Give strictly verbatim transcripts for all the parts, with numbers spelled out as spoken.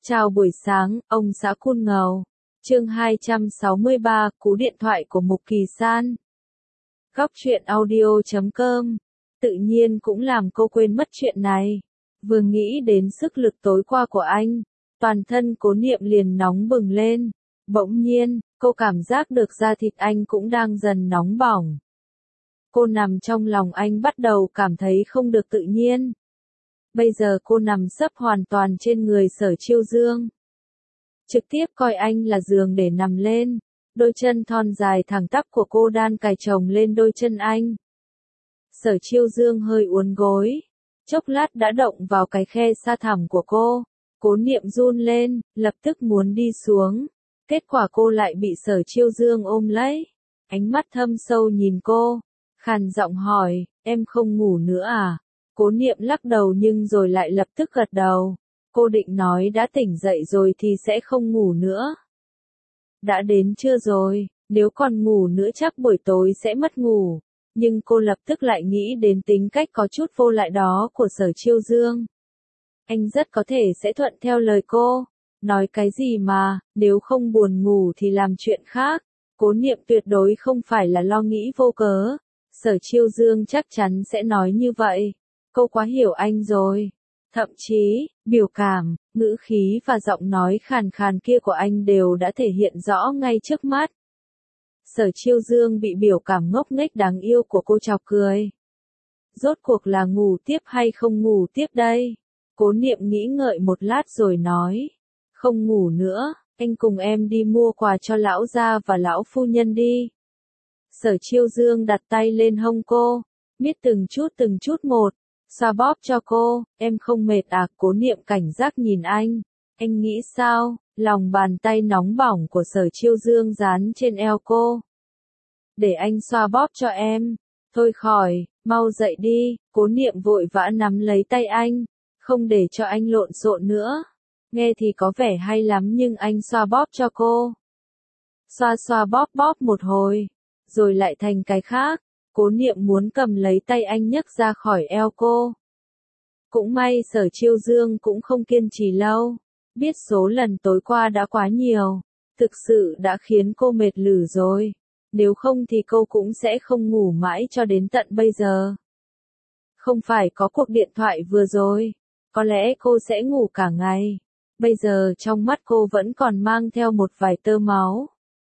Chào buổi sáng, ông xã Cun Ngầu. Chương hai trăm sáu mươi ba, cú điện thoại của Mục Kỳ San. Góc truyện audio chấm com. Tự nhiên cũng làm cô quên mất chuyện này. Vừa nghĩ đến sức lực tối qua của anh, toàn thân Cố Niệm liền nóng bừng lên. Bỗng nhiên, cô cảm giác được da thịt anh cũng đang dần nóng bỏng. Cô nằm trong lòng anh bắt đầu cảm thấy không được tự nhiên. Bây giờ cô nằm sấp hoàn toàn trên người Sở Chiêu Dương. Trực tiếp coi anh là giường để nằm lên. Đôi chân thon dài thẳng tắp của cô đan cài chồng lên đôi chân anh. Sở Chiêu Dương hơi uốn gối. Chốc lát đã động vào cái khe sa thẳm của cô. Cố Niệm run lên, lập tức muốn đi xuống. Kết quả cô lại bị Sở Chiêu Dương ôm lấy. Ánh mắt thâm sâu nhìn cô. Khàn giọng hỏi, em không ngủ nữa à? Cố Niệm lắc đầu nhưng rồi lại lập tức gật đầu. Cô định nói đã tỉnh dậy rồi thì sẽ không ngủ nữa. Đã đến trưa rồi, nếu còn ngủ nữa chắc buổi tối sẽ mất ngủ. Nhưng cô lập tức lại nghĩ đến tính cách có chút vô lại đó của Sở Chiêu Dương. Anh rất có thể sẽ thuận theo lời cô. Nói cái gì mà, nếu không buồn ngủ thì làm chuyện khác. Cố Niệm tuyệt đối không phải là lo nghĩ vô cớ. Sở Chiêu Dương chắc chắn sẽ nói như vậy. Cô quá hiểu anh rồi. Thậm chí, biểu cảm, ngữ khí và giọng nói khàn khàn kia của anh đều đã thể hiện rõ ngay trước mắt. Sở Chiêu Dương bị biểu cảm ngốc nghếch đáng yêu của cô chọc cười. Rốt cuộc là ngủ tiếp hay không ngủ tiếp đây? Cố Niệm nghĩ ngợi một lát rồi nói. Không ngủ nữa, anh cùng em đi mua quà cho lão gia và lão phu nhân đi. Sở Chiêu Dương đặt tay lên hông cô, miết từng chút từng chút một. Xoa bóp cho cô, em không mệt à? Cố Niệm cảnh giác nhìn anh. Anh nghĩ sao? Lòng bàn tay nóng bỏng của Sở Chiêu Dương dán trên eo cô. Để anh xoa bóp cho em. Thôi khỏi, mau dậy đi. Cố Niệm vội vã nắm lấy tay anh, không để cho anh lộn xộn nữa. Nghe thì có vẻ hay lắm nhưng anh xoa bóp cho cô. Xoa xoa bóp bóp một hồi, rồi lại thành cái khác. Cố Niệm muốn cầm lấy tay anh nhấc ra khỏi eo cô. Cũng may Sở Chiêu Dương cũng không kiên trì lâu. Biết số lần tối qua đã quá nhiều. Thực sự đã khiến cô mệt lử rồi. Nếu không thì cô cũng sẽ không ngủ mãi cho đến tận bây giờ. Không phải có cuộc điện thoại vừa rồi. Có lẽ cô sẽ ngủ cả ngày. Bây giờ trong mắt cô vẫn còn mang theo một vài tơ máu.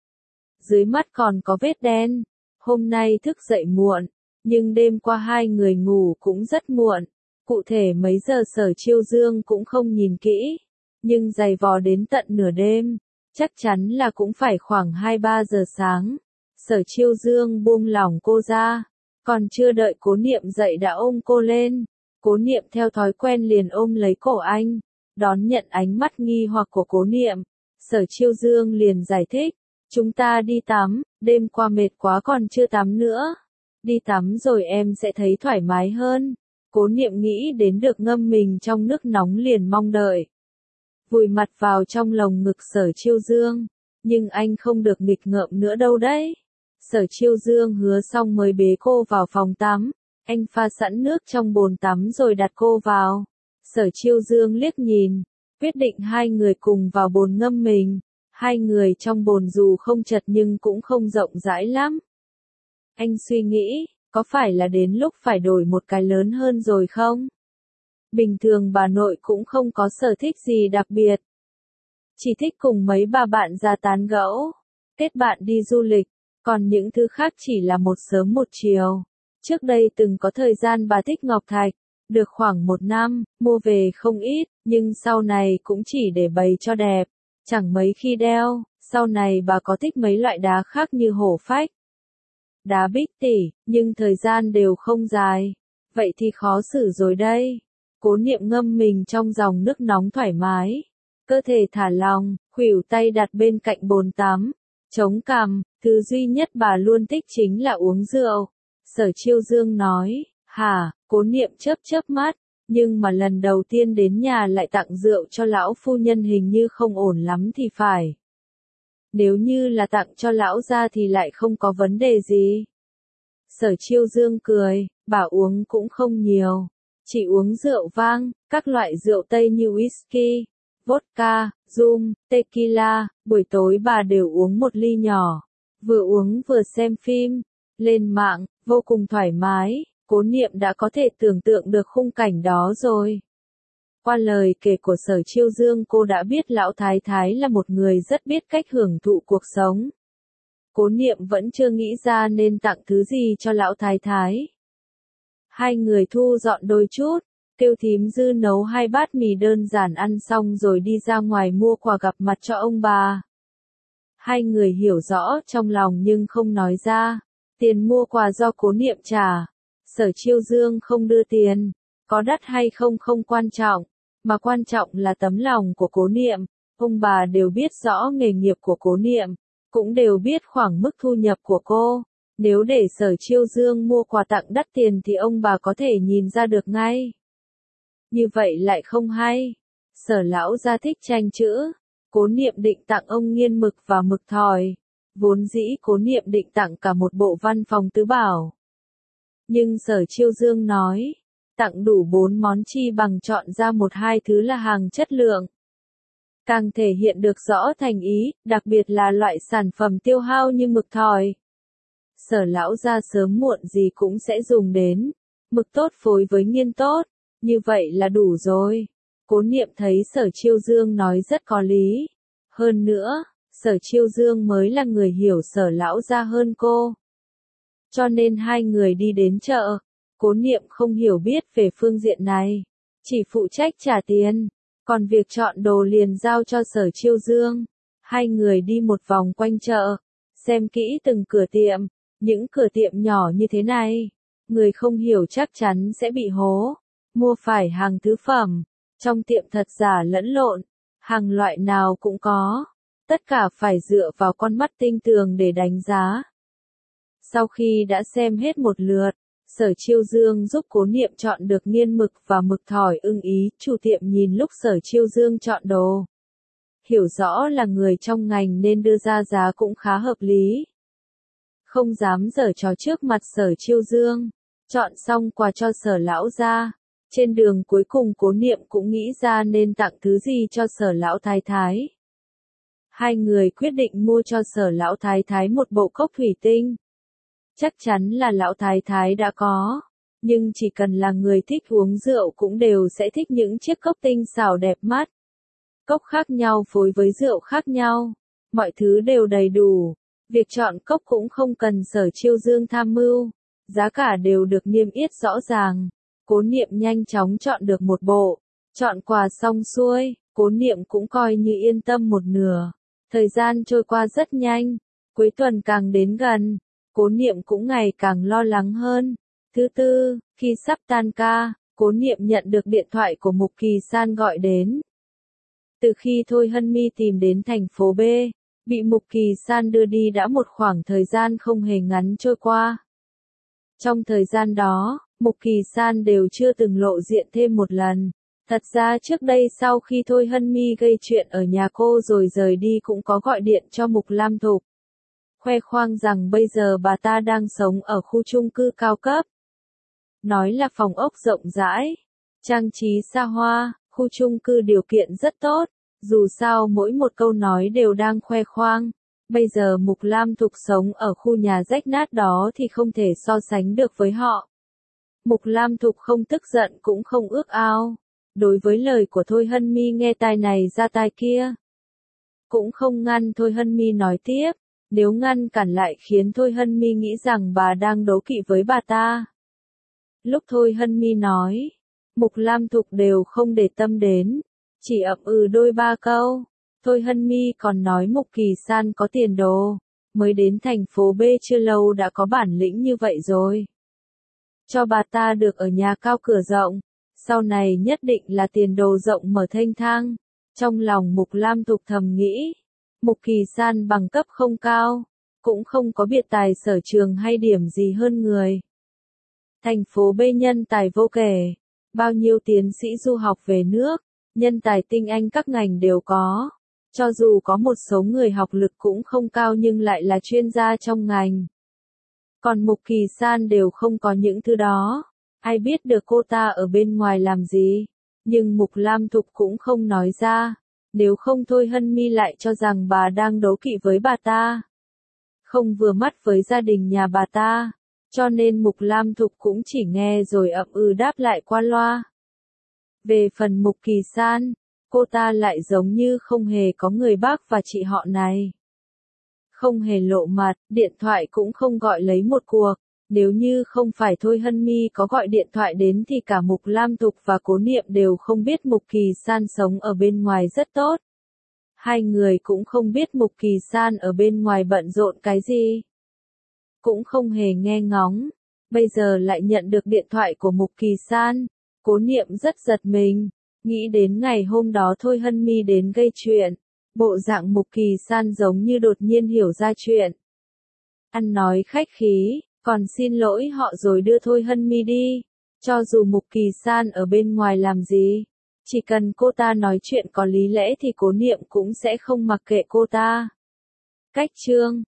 Dưới mắt còn có vết đen. Hôm nay thức dậy muộn, nhưng đêm qua hai người ngủ cũng rất muộn. Cụ thể mấy giờ Sở Chiêu Dương cũng không nhìn kỹ, nhưng giày vò đến tận nửa đêm, chắc chắn là cũng phải khoảng hai ba giờ sáng. Sở Chiêu Dương buông lỏng cô ra, còn chưa đợi Cố Niệm dậy đã ôm cô lên. Cố Niệm theo thói quen liền ôm lấy cổ anh, đón nhận ánh mắt nghi hoặc của Cố Niệm. Sở Chiêu Dương liền giải thích. Chúng ta đi tắm, đêm qua mệt quá còn chưa tắm nữa. Đi tắm rồi em sẽ thấy thoải mái hơn. Cố Niệm nghĩ đến được ngâm mình trong nước nóng liền mong đợi. Vùi mặt vào trong lồng ngực Sở Chiêu Dương. Nhưng anh không được nghịch ngợm nữa đâu đấy. Sở Chiêu Dương hứa xong mới bế cô vào phòng tắm. Anh pha sẵn nước trong bồn tắm rồi đặt cô vào. Sở Chiêu Dương liếc nhìn, quyết định hai người cùng vào bồn ngâm mình. Hai người trong bồn dù không chật nhưng cũng không rộng rãi lắm. Anh suy nghĩ, có phải là đến lúc phải đổi một cái lớn hơn rồi không? Bình thường bà nội cũng không có sở thích gì đặc biệt. Chỉ thích cùng mấy bà bạn ra tán gẫu, kết bạn đi du lịch, còn những thứ khác chỉ là một sớm một chiều. Trước đây từng có thời gian bà thích ngọc thạch, được khoảng một năm, mua về không ít, nhưng sau này cũng chỉ để bày cho đẹp. Chẳng mấy khi đeo, sau này bà có thích mấy loại đá khác như hổ phách, đá bích tỉ, nhưng thời gian đều không dài. Vậy thì khó xử rồi đây. Cố Niệm ngâm mình trong dòng nước nóng thoải mái. Cơ thể thả lỏng, khuỷu tay đặt bên cạnh bồn tắm. Chống cằm, thứ duy nhất bà luôn thích chính là uống rượu. Sở Chiêu Dương nói, hả? Cố Niệm chớp chớp mắt. Nhưng mà lần đầu tiên đến nhà lại tặng rượu cho lão phu nhân hình như không ổn lắm thì phải. Nếu như là tặng cho lão gia thì lại không có vấn đề gì. Sở Chiêu Dương cười, bà uống cũng không nhiều. Chỉ uống rượu vang, các loại rượu Tây như whisky, vodka, rum, tequila, buổi tối bà đều uống một ly nhỏ, vừa uống vừa xem phim, lên mạng, vô cùng thoải mái, Cố Niệm đã có thể tưởng tượng được khung cảnh đó rồi. Qua lời kể của Sở Chiêu Dương cô đã biết lão thái thái là một người rất biết cách hưởng thụ cuộc sống. Cố Niệm vẫn chưa nghĩ ra nên tặng thứ gì cho lão thái thái. Hai người thu dọn đôi chút, kêu thím Dư nấu hai bát mì đơn giản ăn xong rồi đi ra ngoài mua quà gặp mặt cho ông bà. Hai người hiểu rõ trong lòng nhưng không nói ra, tiền mua quà do Cố Niệm trả. Sở Chiêu Dương không đưa tiền, có đắt hay không không quan trọng, mà quan trọng là tấm lòng của Cố Niệm. Ông bà đều biết rõ nghề nghiệp của Cố Niệm, cũng đều biết khoảng mức thu nhập của cô. Nếu để Sở Chiêu Dương mua quà tặng đắt tiền thì ông bà có thể nhìn ra được ngay. Như vậy lại không hay. Sở lão gia thích tranh chữ, Cố Niệm định tặng ông nghiên mực và mực thỏi. Vốn dĩ Cố Niệm định tặng cả một bộ văn phòng tứ bảo. Nhưng Sở Chiêu Dương nói, tặng đủ bốn món chi bằng chọn ra một hai thứ là hàng chất lượng. Càng thể hiện được rõ thành ý, đặc biệt là loại sản phẩm tiêu hao như mực thỏi. Sở lão gia sớm muộn gì cũng sẽ dùng đến, mực tốt phối với nghiên tốt, như vậy là đủ rồi. Cố Niệm thấy Sở Chiêu Dương nói rất có lý. Hơn nữa, Sở Chiêu Dương mới là người hiểu Sở lão gia hơn cô. Cho nên hai người đi đến chợ, Cố Niệm không hiểu biết về phương diện này, chỉ phụ trách trả tiền, còn việc chọn đồ liền giao cho Sở Chiêu Dương. Hai người đi một vòng quanh chợ, xem kỹ từng cửa tiệm, những cửa tiệm nhỏ như thế này, người không hiểu chắc chắn sẽ bị hố, mua phải hàng thứ phẩm, trong tiệm thật giả lẫn lộn, hàng loại nào cũng có, tất cả phải dựa vào con mắt tinh tường để đánh giá. Sau khi đã xem hết một lượt, Sở Chiêu Dương giúp Cố Niệm chọn được nghiên mực và mực thỏi ưng ý, chủ tiệm nhìn lúc Sở Chiêu Dương chọn đồ. Hiểu rõ là người trong ngành nên đưa ra giá cũng khá hợp lý. Không dám giở trò trước mặt Sở Chiêu Dương, chọn xong quà cho Sở lão gia. Trên đường cuối cùng Cố Niệm cũng nghĩ ra nên tặng thứ gì cho Sở lão thái thái. Hai người quyết định mua cho Sở lão thái thái một bộ cốc thủy tinh. Chắc chắn là lão thái thái đã có, nhưng chỉ cần là người thích uống rượu cũng đều sẽ thích những chiếc cốc tinh xảo đẹp mắt. Cốc khác nhau phối với rượu khác nhau, mọi thứ đều đầy đủ, việc chọn cốc cũng không cần Sở Chiêu Dương tham mưu, giá cả đều được niêm yết rõ ràng. Cố Niệm nhanh chóng chọn được một bộ, chọn quà xong xuôi, Cố Niệm cũng coi như yên tâm một nửa. Thời gian trôi qua rất nhanh, cuối tuần càng đến gần, Cố Niệm cũng ngày càng lo lắng hơn. Thứ tư, khi sắp tan ca, Cố Niệm nhận được điện thoại của Mục Kỳ San gọi đến. Từ khi Thôi Hân Mi tìm đến thành phố B, bị Mục Kỳ San đưa đi đã một khoảng thời gian không hề ngắn trôi qua. Trong thời gian đó, Mục Kỳ San đều chưa từng lộ diện thêm một lần. Thật ra trước đây sau khi Thôi Hân Mi gây chuyện ở nhà cô rồi rời đi cũng có gọi điện cho Mục Lam Thục. Khoe khoang rằng bây giờ bà ta đang sống ở khu chung cư cao cấp. Nói là phòng ốc rộng rãi, trang trí xa hoa, khu chung cư điều kiện rất tốt. Dù sao mỗi một câu nói đều đang khoe khoang. Bây giờ Mục Lam Thục sống ở khu nhà rách nát đó thì không thể so sánh được với họ. Mục Lam Thục không tức giận cũng không ước ao. Đối với lời của Thôi Hân Mi nghe tai này ra tai kia. Cũng không ngăn Thôi Hân Mi nói tiếp. Nếu ngăn cản lại khiến Thôi Hân Mi nghĩ rằng bà đang đố kỵ với bà ta. Lúc Thôi Hân Mi nói, Mục Lam Thục đều không để tâm đến. Chỉ ậm ừ đôi ba câu. Thôi Hân Mi còn nói Mục Kỳ San có tiền đồ. Mới đến thành phố B chưa lâu đã có bản lĩnh như vậy rồi. Cho bà ta được ở nhà cao cửa rộng. Sau này nhất định là tiền đồ rộng mở thênh thang. Trong lòng Mục Lam Thục thầm nghĩ. Mục Kỳ San bằng cấp không cao. Cũng không có biệt tài sở trường hay điểm gì hơn người. Thành phố B nhân tài vô kể. Bao nhiêu tiến sĩ du học về nước. Nhân tài tinh anh các ngành đều có. Cho dù có một số người học lực cũng không cao nhưng lại là chuyên gia trong ngành. Còn Mục Kỳ San đều không có những thứ đó. Ai biết được cô ta ở bên ngoài làm gì. Nhưng Mục Lam Thục cũng không nói ra. Nếu không Thôi Hân Mi lại cho rằng bà đang đố kỵ với bà ta. Không vừa mắt với gia đình nhà bà ta. Cho nên Mục Lam Thục cũng chỉ nghe rồi ậm ừ đáp lại qua loa. Về phần Mục Kỳ San, cô ta lại giống như không hề có người bác và chị họ này. Không hề lộ mặt, điện thoại cũng không gọi lấy một cuộc. Nếu như không phải Thôi Hân Mi có gọi điện thoại đến thì cả Mục Lam Thục và Cố Niệm đều không biết Mục Kỳ San sống ở bên ngoài rất tốt. Hai người cũng không biết Mục Kỳ San ở bên ngoài bận rộn cái gì. Cũng không hề nghe ngóng. Bây giờ lại nhận được điện thoại của Mục Kỳ San. Cố Niệm rất giật mình. Nghĩ đến ngày hôm đó Thôi Hân Mi đến gây chuyện. Bộ dạng Mục Kỳ San giống như đột nhiên hiểu ra chuyện. Ăn nói khách khí, còn xin lỗi họ rồi đưa Thôi Hân Mi đi. Cho dù Mục Kỳ San ở bên ngoài làm gì, chỉ cần cô ta nói chuyện có lý lẽ thì Cố Niệm cũng sẽ không mặc kệ cô ta. Cách chương